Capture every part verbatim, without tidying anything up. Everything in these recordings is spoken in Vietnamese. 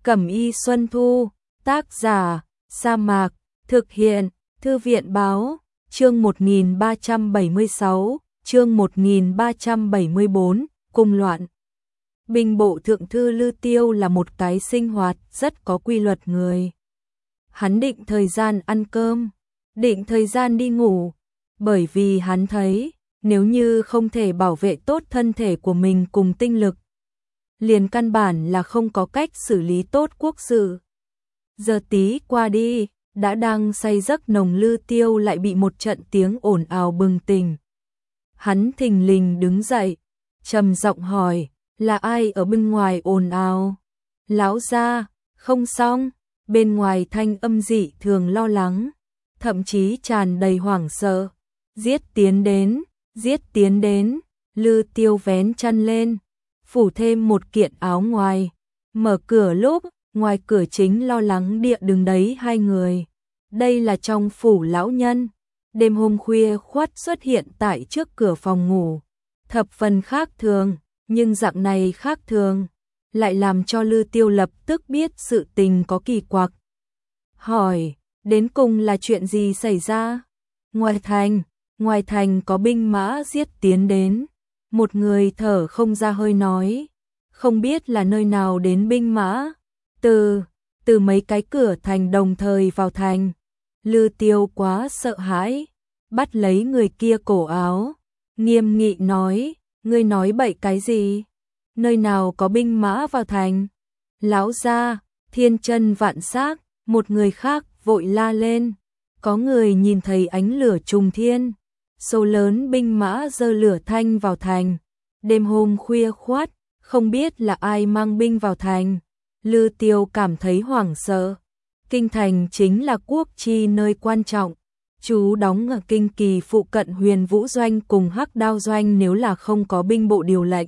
Cẩm y Xuân Thu, tác giả, Sa Mạc, thực hiện, Thư viện báo, chương một nghìn ba trăm bảy mươi sáu, chương một nghìn ba trăm bảy mươi bốn, cung loạn. Binh bộ thượng thư Lư Tiêu là một cái sinh hoạt rất có quy luật người. Hắn định thời gian ăn cơm, định thời gian đi ngủ, bởi vì hắn thấy, nếu như không thể bảo vệ tốt thân thể của mình cùng tinh lực, liền căn bản là không có cách xử lý tốt quốc sự. Giờ tí qua đi, đã đang say giấc nồng Lư Tiêu lại bị một trận tiếng ồn ào bừng tỉnh. Hắn thình lình đứng dậy, trầm giọng hỏi, là ai ở bên ngoài ồn ào? Lão gia, không xong, bên ngoài thanh âm dị thường lo lắng, thậm chí tràn đầy hoảng sợ. Giết tiến đến, giết tiến đến, Lư Tiêu vén chăn lên, phủ thêm một kiện áo ngoài, mở cửa lúc, ngoài cửa chính lo lắng địa đứng đấy hai người. Đây là trong phủ lão nhân, đêm hôm khuya khoắt xuất hiện tại trước cửa phòng ngủ, thập phần khác thường, nhưng dạng này khác thường, lại làm cho Lư Tiêu lập tức biết sự tình có kỳ quặc. Hỏi, đến cùng là chuyện gì xảy ra? Ngoài thành, ngoài thành có binh mã giết tiến đến, một người thở không ra hơi nói, không biết là nơi nào đến binh mã, từ, từ mấy cái cửa thành đồng thời vào thành. Lư Tiêu quá sợ hãi, bắt lấy người kia cổ áo, nghiêm nghị nói, ngươi nói bậy cái gì? Nơi nào có binh mã vào thành? Lão gia, thiên chân vạn xác, một người khác vội la lên, có người nhìn thấy ánh lửa trùng thiên, số lớn binh mã giơ lửa thanh vào thành, đêm hôm khuya khoắt, không biết là ai mang binh vào thành. Lư Tiêu cảm thấy hoảng sợ. Kinh thành chính là quốc chi nơi quan trọng, chú đóng ở kinh kỳ phụ cận Huyền Vũ doanh cùng Hắc Đao doanh, nếu là không có binh bộ điều lệnh,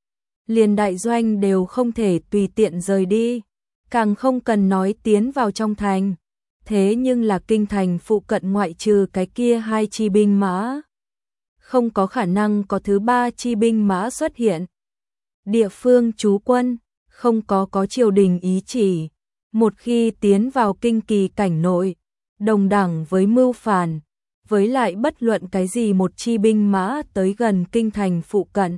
liền đại doanh đều không thể tùy tiện rời đi, càng không cần nói tiến vào trong thành. Thế nhưng là kinh thành phụ cận ngoại trừ cái kia hai chi binh mã, không có khả năng có thứ ba chi binh mã xuất hiện. Địa phương trú quân, không có có triều đình ý chỉ, một khi tiến vào kinh kỳ cảnh nội, đồng đẳng với mưu phản, với lại bất luận cái gì một chi binh mã tới gần kinh thành phụ cận,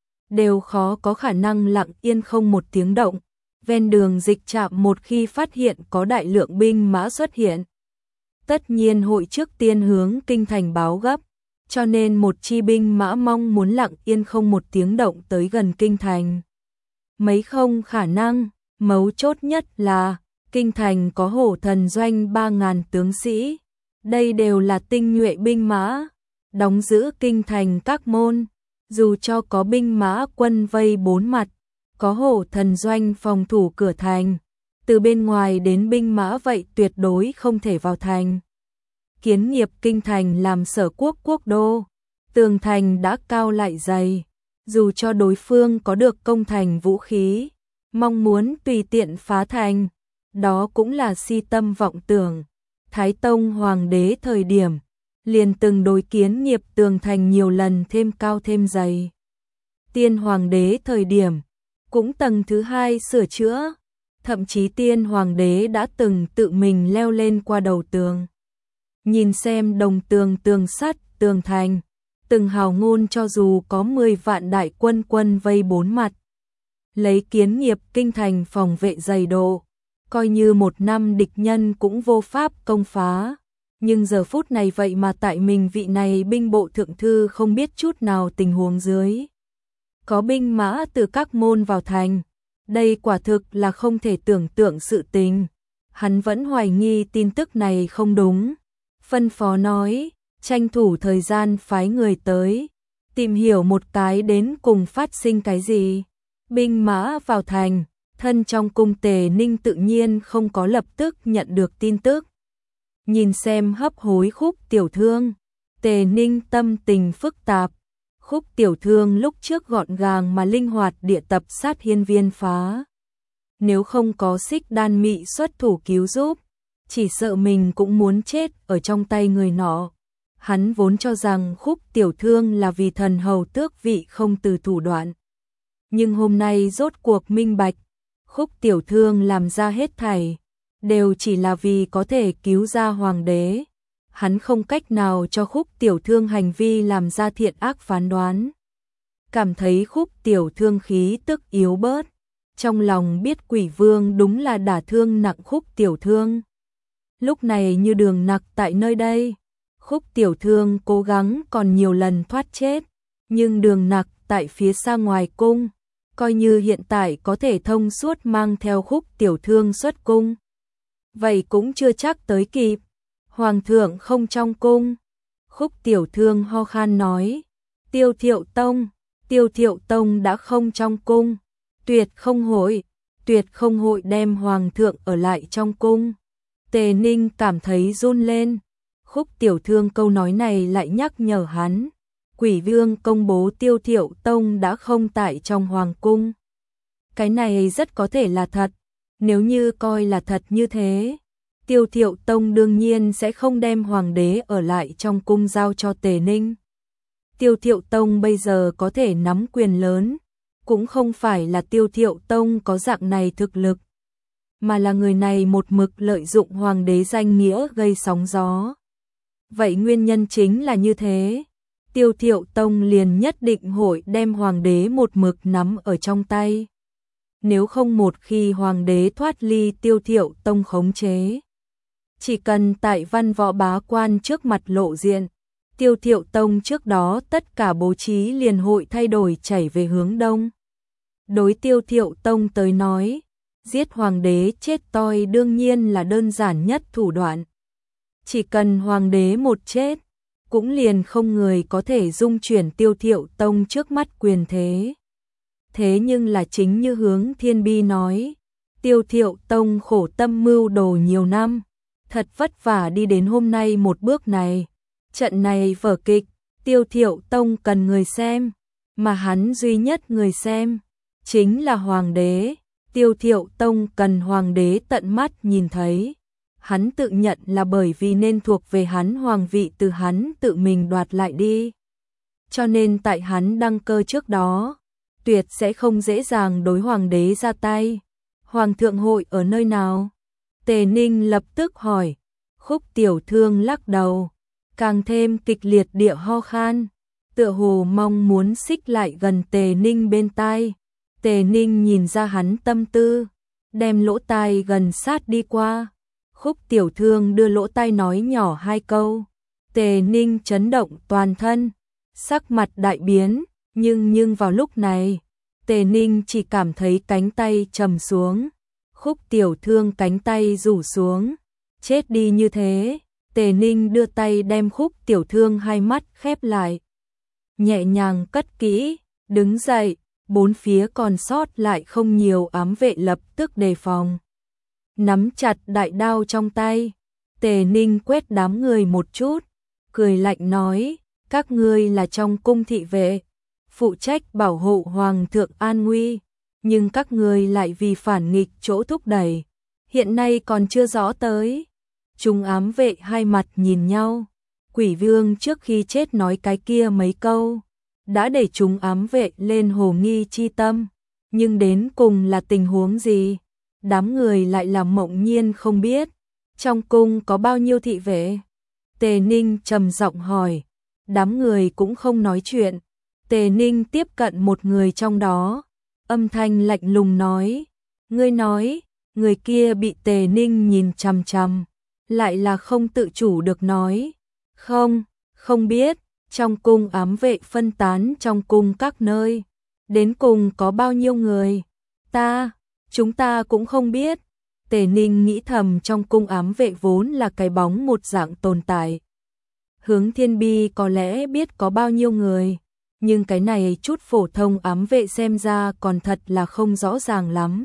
đều khó có khả năng lặng yên không một tiếng động. Ven đường dịch trạm một khi phát hiện có đại lượng binh mã xuất hiện, tất nhiên hội trước tiên hướng kinh thành báo gấp, cho nên một chi binh mã mong muốn lặng yên không một tiếng động tới gần kinh thành, mấy không khả năng. Mấu chốt nhất là, kinh thành có hổ thần doanh ba ngàn tướng sĩ, đây đều là tinh nhuệ binh mã, đóng giữ kinh thành các môn, dù cho có binh mã quân vây bốn mặt, có hổ thần doanh phòng thủ cửa thành, từ bên ngoài đến binh mã vậy tuyệt đối không thể vào thành. Kiến nghiệp kinh thành làm sở quốc quốc đô, tường thành đã cao lại dày, dù cho đối phương có được công thành vũ khí, mong muốn tùy tiện phá thành, đó cũng là si tâm vọng tưởng. Thái Tông Hoàng đế thời điểm, liền từng đối kiến nghiệp tường thành nhiều lần thêm cao thêm dày. Tiên Hoàng đế thời điểm, cũng tầng thứ hai sửa chữa, thậm chí Tiên Hoàng đế đã từng tự mình leo lên qua đầu tường. Nhìn xem đồng tường tường sắt, tường thành, từng hào ngôn cho dù có mười vạn đại quân quân vây bốn mặt, lấy kiến nghiệp kinh thành phòng vệ dày độ, coi như một năm địch nhân cũng vô pháp công phá. Nhưng giờ phút này vậy mà tại mình vị này binh bộ thượng thư không biết chút nào tình huống dưới, có binh mã từ các môn vào thành, đây quả thực là không thể tưởng tượng sự tình. Hắn vẫn hoài nghi tin tức này không đúng, phân phó nói, tranh thủ thời gian phái người tới, tìm hiểu một cái đến cùng phát sinh cái gì. Binh mã vào thành, thân trong cung Tề Ninh tự nhiên không có lập tức nhận được tin tức. Nhìn xem hấp hối Khúc tiểu thương, Tề Ninh tâm tình phức tạp. Khúc tiểu thương lúc trước gọn gàng mà linh hoạt địa tập sát hiên viên phá, nếu không có Xích Đan Mị xuất thủ cứu giúp, chỉ sợ mình cũng muốn chết ở trong tay người nọ. Hắn vốn cho rằng Khúc tiểu thương là vì thần hầu tước vị không từ thủ đoạn, nhưng hôm nay rốt cuộc minh bạch, Khúc Tiểu Thương làm ra hết thảy, đều chỉ là vì có thể cứu ra hoàng đế. Hắn không cách nào cho Khúc Tiểu Thương hành vi làm ra thiện ác phán đoán. Cảm thấy Khúc Tiểu Thương khí tức yếu bớt, trong lòng biết Quỷ Vương đúng là đả thương nặng Khúc Tiểu Thương. Lúc này như Đường Nặc tại nơi đây, Khúc Tiểu Thương cố gắng còn nhiều lần thoát chết, nhưng Đường Nặc tại phía xa ngoài cung, coi như hiện tại có thể thông suốt mang theo Khúc Tiểu Thương xuất cung. Vậy cũng chưa chắc tới kịp, Hoàng thượng không trong cung. Khúc Tiểu Thương ho khan nói, Tiêu Thiệu Tông, Tiêu Thiệu Tông đã không trong cung, tuyệt không hội, tuyệt không hội đem Hoàng thượng ở lại trong cung. Tề Ninh cảm thấy run lên, Khúc Tiểu Thương câu nói này lại nhắc nhở hắn. Quỷ Vương công bố Tiêu Thiệu Tông đã không tại trong hoàng cung. Cái này rất có thể là thật, nếu như coi là thật như thế, Tiêu Thiệu Tông đương nhiên sẽ không đem hoàng đế ở lại trong cung giao cho Tề Ninh. Tiêu Thiệu Tông bây giờ có thể nắm quyền lớn, cũng không phải là Tiêu Thiệu Tông có dạng này thực lực, mà là người này một mực lợi dụng hoàng đế danh nghĩa gây sóng gió. Vậy nguyên nhân chính là như thế, Tiêu Thiệu Tông liền nhất định hội đem hoàng đế một mực nắm ở trong tay. Nếu không một khi hoàng đế thoát ly Tiêu Thiệu Tông khống chế, chỉ cần tại văn võ bá quan trước mặt lộ diện, Tiêu Thiệu Tông trước đó tất cả bố trí liền hội thay đổi chảy về hướng đông. Đối Tiêu Thiệu Tông tới nói, giết hoàng đế chết toi đương nhiên là đơn giản nhất thủ đoạn. Chỉ cần hoàng đế một chết, cũng liền không người có thể dung chuyển Tiêu Thiệu Tông trước mắt quyền thế. Thế nhưng là chính như Hướng Thiên Bi nói, Tiêu Thiệu Tông khổ tâm mưu đồ nhiều năm, thật vất vả đi đến hôm nay một bước này. Trận này vở kịch, Tiêu Thiệu Tông cần người xem, mà hắn duy nhất người xem chính là hoàng đế. Tiêu Thiệu Tông cần hoàng đế tận mắt nhìn thấy. Hắn tự nhận là bởi vì nên thuộc về hắn hoàng vị từ hắn tự mình đoạt lại đi. Cho nên tại hắn đăng cơ trước đó, tuyệt sẽ không dễ dàng đối hoàng đế ra tay. Hoàng thượng hội ở nơi nào? Tề Ninh lập tức hỏi. Khúc Tiểu Thương lắc đầu, càng thêm kịch liệt địa ho khan, tựa hồ mong muốn xích lại gần Tề Ninh bên tai. Tề Ninh nhìn ra hắn tâm tư, đem lỗ tai gần sát đi qua. Khúc Tiểu Thương đưa lỗ tai nói nhỏ hai câu. Tề Ninh chấn động toàn thân, sắc mặt đại biến, nhưng nhưng vào lúc này, Tề Ninh chỉ cảm thấy cánh tay trầm xuống. Khúc Tiểu Thương cánh tay rủ xuống, chết đi như thế. Tề Ninh đưa tay đem Khúc Tiểu Thương hai mắt khép lại, nhẹ nhàng cất kỹ, đứng dậy. Bốn phía còn sót lại không nhiều ám vệ lập tức đề phòng, nắm chặt đại đao trong tay. Tề Ninh quét đám người một chút, cười lạnh nói, các ngươi là trong cung thị vệ, phụ trách bảo hộ hoàng thượng an nguy, nhưng các ngươi lại vì phản nghịch chỗ thúc đẩy, hiện nay còn chưa rõ tới. Chúng ám vệ hai mặt nhìn nhau, Quỷ Vương trước khi chết nói cái kia mấy câu, đã để chúng ám vệ lên hồ nghi chi tâm, nhưng đến cùng là tình huống gì, đám người lại là mộng nhiên không biết. Trong cung có bao nhiêu thị vệ? Tề Ninh trầm giọng hỏi. Đám người cũng không nói chuyện. Tề Ninh tiếp cận một người trong đó, âm thanh lạnh lùng nói, ngươi nói. Người kia bị Tề Ninh nhìn chằm chằm, lại là không tự chủ được nói, không, không biết. Trong cung ám vệ phân tán trong cung các nơi, đến cùng có bao nhiêu người? Ta, chúng ta cũng không biết. Tề Ninh nghĩ thầm, trong cung ám vệ vốn là cái bóng một dạng tồn tại. Hướng Thiên Bi có lẽ biết có bao nhiêu người, nhưng cái này chút phổ thông ám vệ xem ra còn thật là không rõ ràng lắm.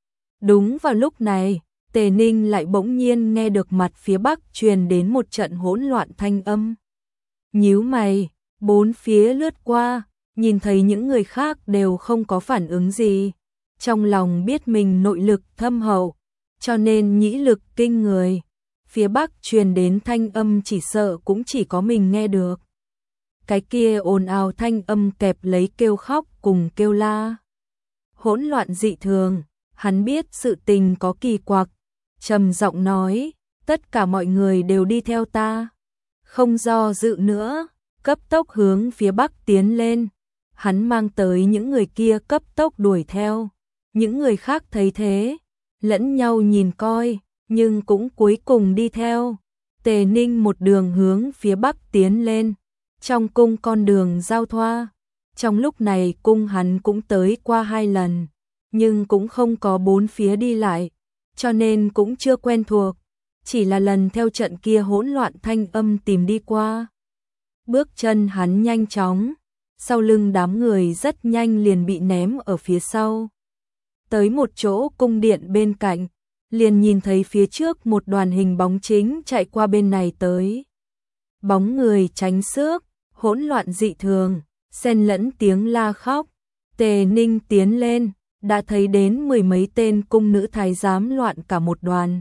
Đúng vào lúc này, Tề Ninh lại bỗng nhiên nghe được mặt phía bắc truyền đến một trận hỗn loạn thanh âm. Nhíu mày, bốn phía lướt qua, nhìn thấy những người khác đều không có phản ứng gì. Trong lòng biết mình nội lực thâm hậu, cho nên nhĩ lực kinh người. Phía bắc truyền đến thanh âm chỉ sợ cũng chỉ có mình nghe được. Cái kia ồn ào thanh âm kẹp lấy kêu khóc cùng kêu la. Hỗn loạn dị thường, Hắn biết sự tình có kỳ quặc, trầm giọng nói, tất cả mọi người đều đi theo ta. Không do dự nữa, cấp tốc hướng phía bắc tiến lên. Hắn mang tới những người kia cấp tốc đuổi theo. Những người khác thấy thế, lẫn nhau nhìn coi, nhưng cũng cuối cùng đi theo. Tề Ninh một đường hướng phía bắc tiến lên. Trong cung con đường giao thoa. Trong lúc này cung hắn cũng tới qua hai lần, nhưng cũng không có bốn phía đi lại, cho nên cũng chưa quen thuộc. Chỉ là lần theo trận kia hỗn loạn thanh âm tìm đi qua. Bước chân hắn nhanh chóng, sau lưng đám người rất nhanh liền bị ném ở phía sau. Tới một chỗ cung điện bên cạnh, liền nhìn thấy phía trước một đoàn hình bóng chính chạy qua bên này tới. Bóng người tránh xước, hỗn loạn dị thường, xen lẫn tiếng la khóc. Tề Ninh tiến lên, đã thấy đến mười mấy tên cung nữ thái giám loạn cả một đoàn.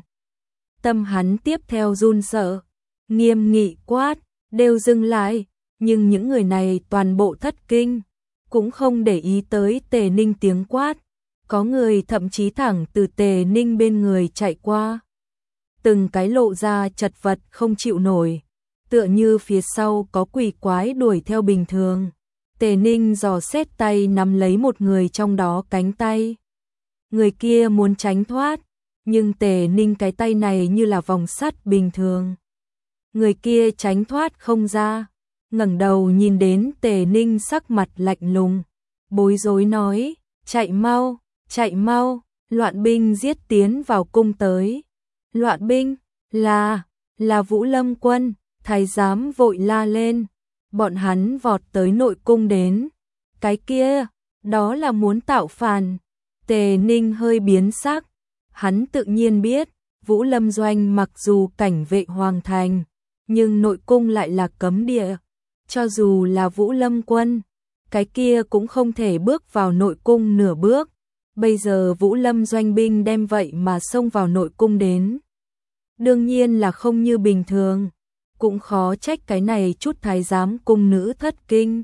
Tâm hắn tiếp theo run sợ, nghiêm nghị quát, đều dừng lại, nhưng những người này toàn bộ thất kinh, cũng không để ý tới Tề Ninh tiếng quát. Có người thậm chí thẳng từ Tề Ninh bên người chạy qua. Từng cái lộ ra chật vật không chịu nổi, tựa như phía sau có quỷ quái đuổi theo bình thường. Tề Ninh giò xét tay nắm lấy một người trong đó cánh tay. Người kia muốn tránh thoát, nhưng Tề Ninh cái tay này như là vòng sắt bình thường. Người kia tránh thoát không ra, ngẩng đầu nhìn đến Tề Ninh sắc mặt lạnh lùng, bối rối nói, chạy mau, chạy mau, loạn binh giết tiến vào cung tới. Loạn binh, là, là Vũ Lâm quân, thái giám vội la lên. Bọn hắn vọt tới nội cung đến. Cái kia, đó là muốn tạo phản. Tề Ninh hơi biến sắc. Hắn tự nhiên biết, Vũ Lâm doanh mặc dù cảnh vệ hoàng thành, nhưng nội cung lại là cấm địa. Cho dù là Vũ Lâm quân, cái kia cũng không thể bước vào nội cung nửa bước. Bây giờ Vũ Lâm doanh binh đem vậy mà xông vào nội cung đến. Đương nhiên là không như bình thường. Cũng khó trách cái này chút thái giám cung nữ thất kinh.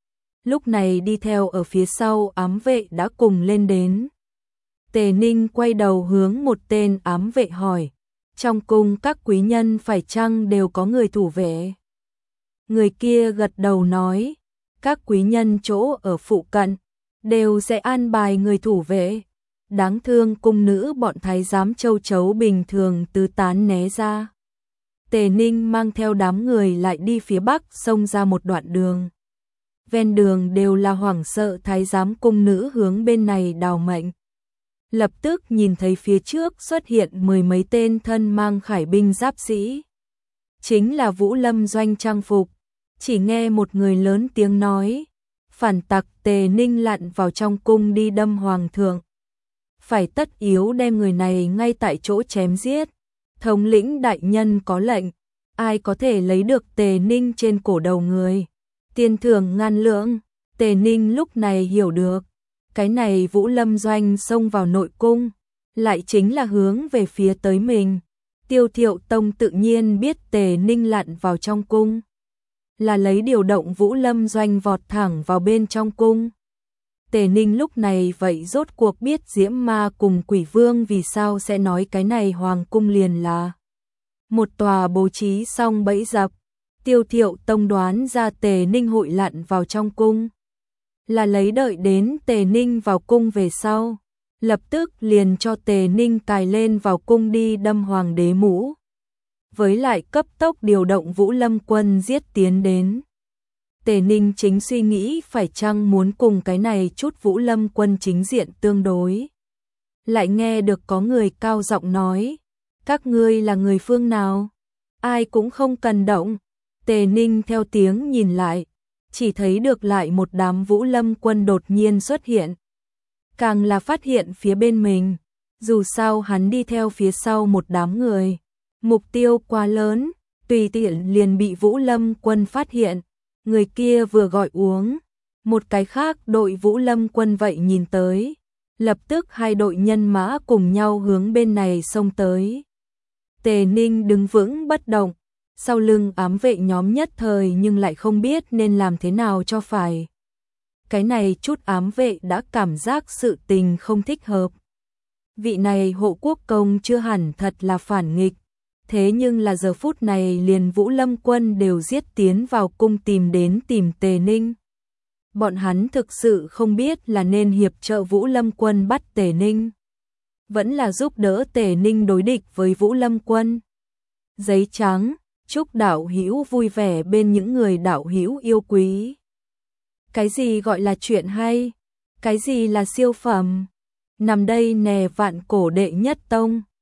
Lúc này đi theo ở phía sau ám vệ đã cùng lên đến. Tề Ninh quay đầu hướng một tên ám vệ hỏi, trong cung các quý nhân phải chăng đều có người thủ vệ? Người kia gật đầu nói, các quý nhân chỗ ở phụ cận đều sẽ an bài người thủ vệ. Đáng thương cung nữ bọn thái giám châu chấu bình thường tứ tán né ra. Tề Ninh mang theo đám người lại đi phía bắc xông ra một đoạn đường. Ven đường đều là hoảng sợ thái giám cung nữ hướng bên này đào mệnh. Lập tức nhìn thấy phía trước xuất hiện mười mấy tên thân mang khải binh giáp sĩ. Chính là Vũ Lâm doanh trang phục. Chỉ nghe một người lớn tiếng nói, phản tặc. Tề Ninh lặn vào trong cung đi đâm hoàng thượng. Phải tất yếu đem người này ngay tại chỗ chém giết. Thống lĩnh đại nhân có lệnh, ai có thể lấy được Tề Ninh trên cổ đầu người, tiền thưởng ngàn lượng. Tề Ninh lúc này hiểu được, cái này Vũ Lâm doanh xông vào nội cung, lại chính là hướng về phía tới mình. Tiêu Thiệu Tông tự nhiên biết Tề Ninh lặn vào trong cung, là lấy điều động Vũ Lâm doanh vọt thẳng vào bên trong cung. Tề Ninh lúc này vậy rốt cuộc biết Diễm Ma cùng Quỷ Vương vì sao sẽ nói cái này hoàng cung liền là một tòa bố trí xong bẫy dập. Tiêu Thiệu Tông đoán ra Tề Ninh hội lặn vào trong cung, là lấy đợi đến Tề Ninh vào cung về sau, lập tức liền cho Tề Ninh cài lên vào cung đi đâm hoàng đế mũ. Với lại cấp tốc điều động Vũ Lâm quân giết tiến đến. Tề Ninh chính suy nghĩ phải chăng muốn cùng cái này chút Vũ Lâm quân chính diện tương đối. Lại nghe được có người cao giọng nói, các ngươi là người phương nào? Ai cũng không cần động. Tề Ninh theo tiếng nhìn lại, chỉ thấy được lại một đám Vũ Lâm quân đột nhiên xuất hiện. Càng là phát hiện phía bên mình, dù sao hắn đi theo phía sau một đám người. Mục tiêu quá lớn, tùy tiện liền bị Vũ Lâm quân phát hiện. Người kia vừa gọi uống, một cái khác đội Vũ Lâm quân vậy nhìn tới. Lập tức hai đội nhân mã cùng nhau hướng bên này xông tới. Tề Ninh đứng vững bất động, sau lưng ám vệ nhóm nhất thời nhưng lại không biết nên làm thế nào cho phải. Cái này chút ám vệ đã cảm giác sự tình không thích hợp. Vị này Hộ Quốc công chưa hẳn thật là phản nghịch, thế nhưng là giờ phút này liền Vũ Lâm quân đều giết tiến vào cung tìm đến tìm Tề Ninh. Bọn hắn thực sự không biết là nên hiệp trợ Vũ Lâm quân bắt Tề Ninh, vẫn là giúp đỡ Tề Ninh đối địch với Vũ Lâm quân. Giấy trắng, chúc đạo hữu vui vẻ bên những người đạo hữu yêu quý. Cái gì gọi là chuyện hay? Cái gì là siêu phẩm? Nằm đây nè vạn cổ đệ nhất tông.